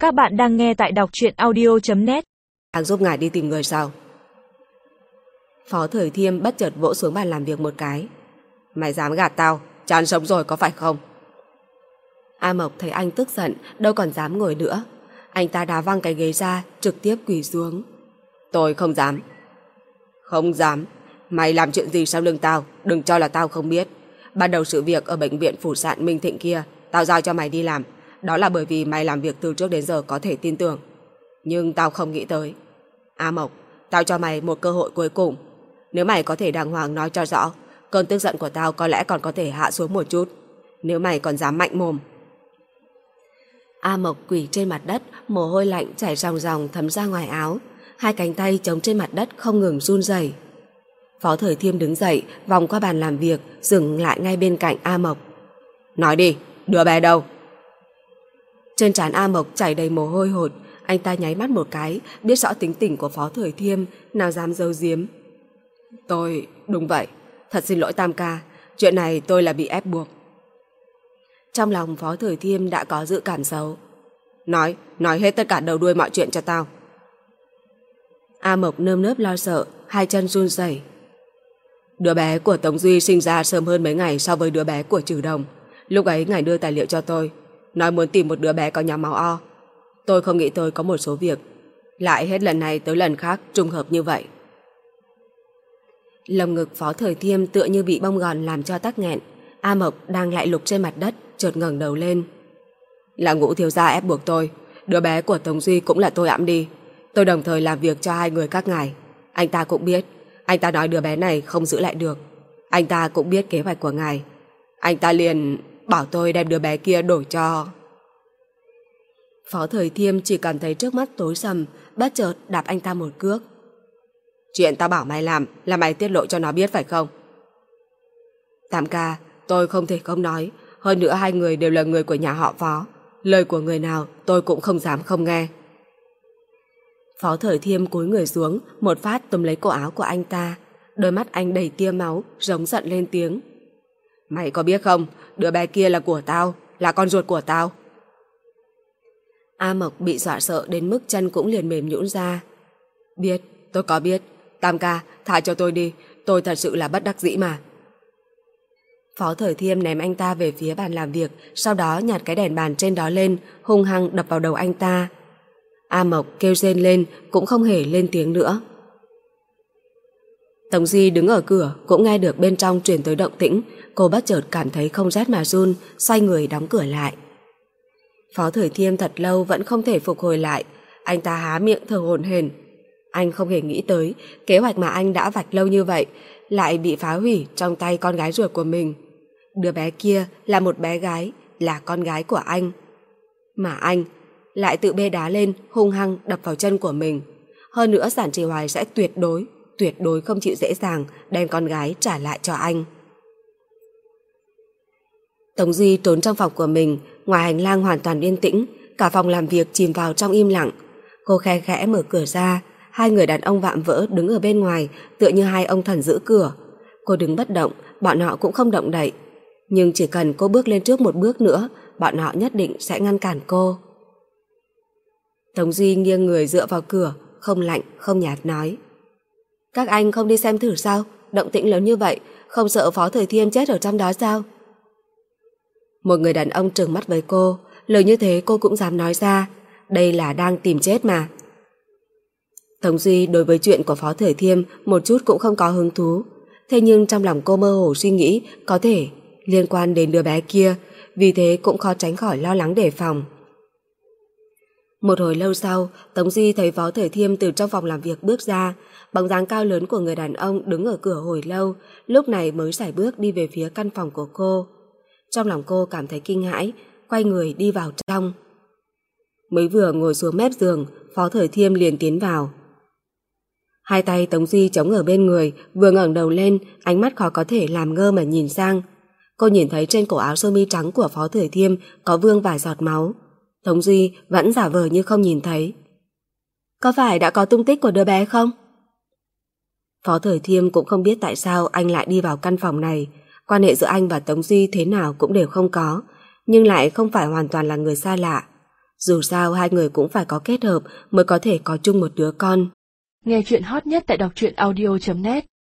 Các bạn đang nghe tại đọc truyện audio.net. Đang giúp ngài đi tìm người sao? Phó Thời Thiêm bất chợt vỗ xuống bàn làm việc một cái. Mày dám gạt tao, chán sống rồi có phải không? A Mộc thấy anh tức giận, đâu còn dám ngồi nữa. Anh ta đá văng cái ghế ra, trực tiếp quỳ xuống. Tôi không dám. Không dám? Mày làm chuyện gì sau lưng tao? Đừng cho là tao không biết. Ban đầu sự việc ở bệnh viện Phủ Sạn Minh Thịnh kia, tao giao cho mày đi làm. Đó là bởi vì mày làm việc từ trước đến giờ có thể tin tưởng. Nhưng tao không nghĩ tới. A Mộc, tao cho mày một cơ hội cuối cùng. Nếu mày có thể đàng hoàng nói cho rõ, cơn tức giận của tao có lẽ còn có thể hạ xuống một chút. Nếu mày còn dám mạnh mồm. A Mộc quỳ trên mặt đất, mồ hôi lạnh chảy ròng ròng thấm ra ngoài áo. Hai cánh tay chống trên mặt đất không ngừng run rẩy. Phó Thời Thiêm đứng dậy, vòng qua bàn làm việc, dừng lại ngay bên cạnh A Mộc. Nói đi, đứa bé đâu? Trên trán A Mộc chảy đầy mồ hôi hột. Anh ta nháy mắt một cái, biết rõ tính tình của Phó Thời Thiêm, nào dám giấu giếm. Đúng vậy, thật xin lỗi Tam ca, chuyện này tôi là bị ép buộc. Trong lòng Phó Thời Thiêm đã có dự cảm xấu. Nói hết tất cả đầu đuôi mọi chuyện cho tao. A Mộc nơm nớp lo sợ, hai chân run rẩy. Đứa bé của Tống Duy sinh ra sớm hơn mấy ngày so với đứa bé của Trừ Đồng. Lúc ấy ngài đưa tài liệu cho tôi, nói muốn tìm một đứa bé có nhóm máu O. Tôi không nghĩ tôi có một số việc lại hết lần này tới lần khác trùng hợp như vậy. Lồng ngực Phó Thời Thiêm tựa như bị bông gòn làm cho tắc nghẹn. A Mộc đang lại lục trên mặt đất, chợt ngẩng đầu lên. Là Ngũ thiếu gia ép buộc tôi. Đứa bé của Tống Duy cũng là tôi ẵm đi. Tôi đồng thời làm việc cho hai người các ngài. Anh ta cũng biết. Anh ta nói đứa bé này không giữ lại được. Anh ta cũng biết kế hoạch của ngài. Anh ta liền bảo tôi đem đứa bé kia đổi cho... Phó Thời Thiêm chỉ cảm thấy trước mắt tối sầm, bất chợt đạp anh ta một cước. Chuyện tao bảo mày làm là mày tiết lộ cho nó biết phải không? Tam ca, tôi không thể không nói. Hơn nữa hai người đều là người của nhà họ Phó. Lời của người nào tôi cũng không dám không nghe. Phó Thời Thiêm cúi người xuống, một phát túm lấy cổ áo của anh ta. Đôi mắt anh đầy tia máu, giống giận lên tiếng. Mày có biết không, đứa bé kia là của tao, là con ruột của tao. A Mộc bị dọa sợ đến mức chân cũng liền mềm nhũn ra. Biết, tôi có biết. Tam ca, tha cho tôi đi, tôi thật sự là bất đắc dĩ mà. Phó Thời Thiêm ném anh ta về phía bàn làm việc, sau đó nhặt cái đèn bàn trên đó lên, hung hăng đập vào đầu anh ta. A Mộc kêu rên lên, cũng không hề lên tiếng nữa. Tống Di đứng ở cửa, cũng nghe được bên trong truyền tới động tĩnh. Cô bất chợt cảm thấy không rét mà run, xoay người đóng cửa lại. Phó Thời Thiêm thật lâu vẫn không thể phục hồi lại. Anh ta há miệng thở hổn hển. Anh không hề nghĩ tới kế hoạch mà anh đã vạch lâu như vậy lại bị phá hủy trong tay con gái ruột của mình. Đứa bé kia là một bé gái, là con gái của anh. Mà anh lại tự bê đá lên, hung hăng đập vào chân của mình. Hơn nữa Giản Trì Hoài sẽ tuyệt đối không chịu dễ dàng đem con gái trả lại cho anh. Tống Duy trốn trong phòng của mình. Ngoài hành lang hoàn toàn yên tĩnh, cả phòng làm việc chìm vào trong im lặng. Cô khe khẽ mở cửa ra. Hai người đàn ông vạm vỡ đứng ở bên ngoài, tựa như hai ông thần giữ cửa. Cô đứng bất động, bọn họ cũng không động đậy. Nhưng chỉ cần cô bước lên trước một bước nữa, bọn họ nhất định sẽ ngăn cản cô. Tống Duy nghiêng người dựa vào cửa, không lạnh không nhạt nói. Các anh không đi xem thử sao? Động tĩnh lớn như vậy, không sợ Phó Thời Thiêm chết ở trong đó sao? Một người đàn ông trừng mắt với cô. Lời như thế cô cũng dám nói ra. Đây là đang tìm chết mà. Tống Duy đối với chuyện của Phó Thời Thiêm một chút cũng không có hứng thú. Thế nhưng trong lòng cô mơ hồ suy nghĩ có thể liên quan đến đứa bé kia, vì thế cũng khó tránh khỏi lo lắng đề phòng. Một hồi lâu sau, Tống Duy thấy Phó Thời Thiêm từ trong phòng làm việc bước ra. Bóng dáng cao lớn của người đàn ông đứng ở cửa hồi lâu, lúc này mới sải bước đi về phía căn phòng của cô. Trong lòng cô cảm thấy kinh hãi, quay người đi vào trong. Mới vừa ngồi xuống mép giường, Phó Thời Thiêm liền tiến vào. Hai tay Tống Duy chống ở bên người, vừa ngẩng đầu lên, ánh mắt khó có thể làm ngơ mà nhìn sang. Cô nhìn thấy trên cổ áo sơ mi trắng của Phó Thời Thiêm có vương vài giọt máu. Tống Duy vẫn giả vờ như không nhìn thấy. Có phải đã có tung tích của đứa bé không? Phó Thời Thiêm cũng không biết tại sao anh lại đi vào căn phòng này. Quan hệ giữa anh và Tống Duy thế nào cũng đều không có, nhưng lại không phải hoàn toàn là người xa lạ. Dù sao hai người cũng phải có kết hợp mới có thể có chung một đứa con. Nghe chuyện hot nhất tại đọc truyện audio.net